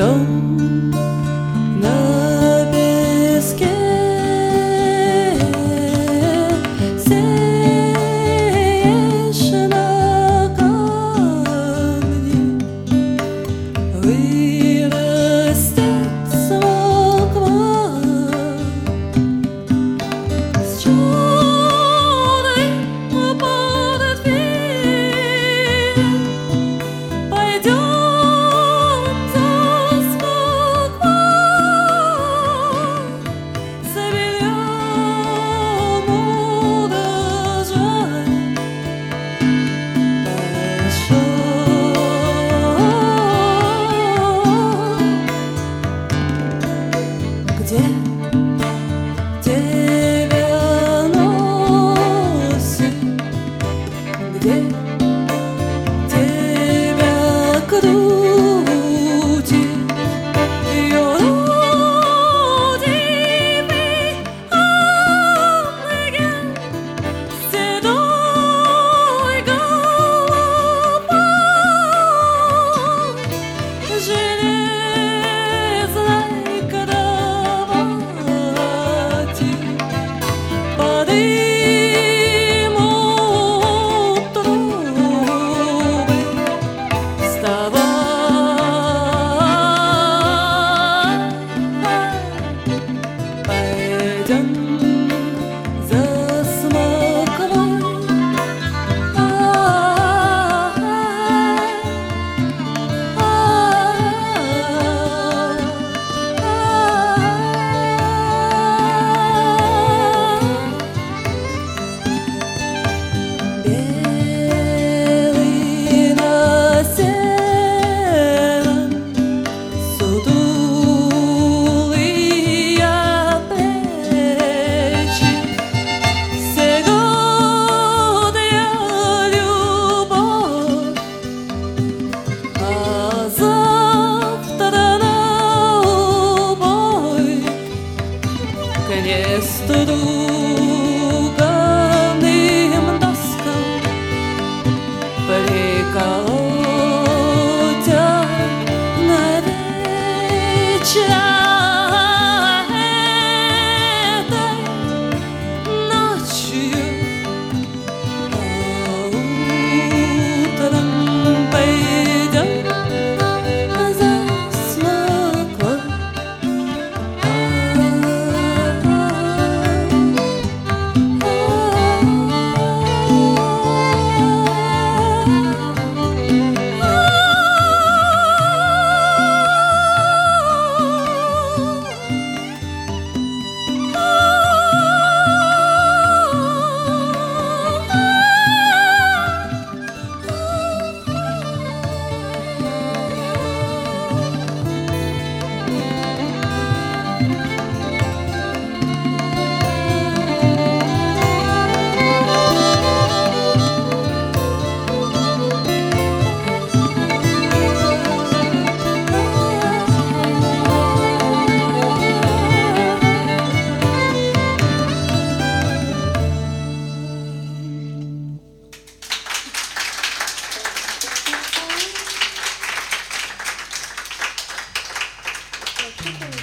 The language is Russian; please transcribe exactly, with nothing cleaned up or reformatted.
дом на песке, сеешь на камне, вырастет смоква с черным портфелем. Пойдем за смоква, соберем урожай большой. Где тебя носит, где тебя крутит ее родимый ангел с седой головой, железной кровати под дымом трубы. Вставай, пойдем за смоквой. Белый на сером, сутулые плечи, сегодня любовь, а завтра на убой к неструганным доскам приколотят навечно этой ночью, а утром пойдем за смоквой. Thank you.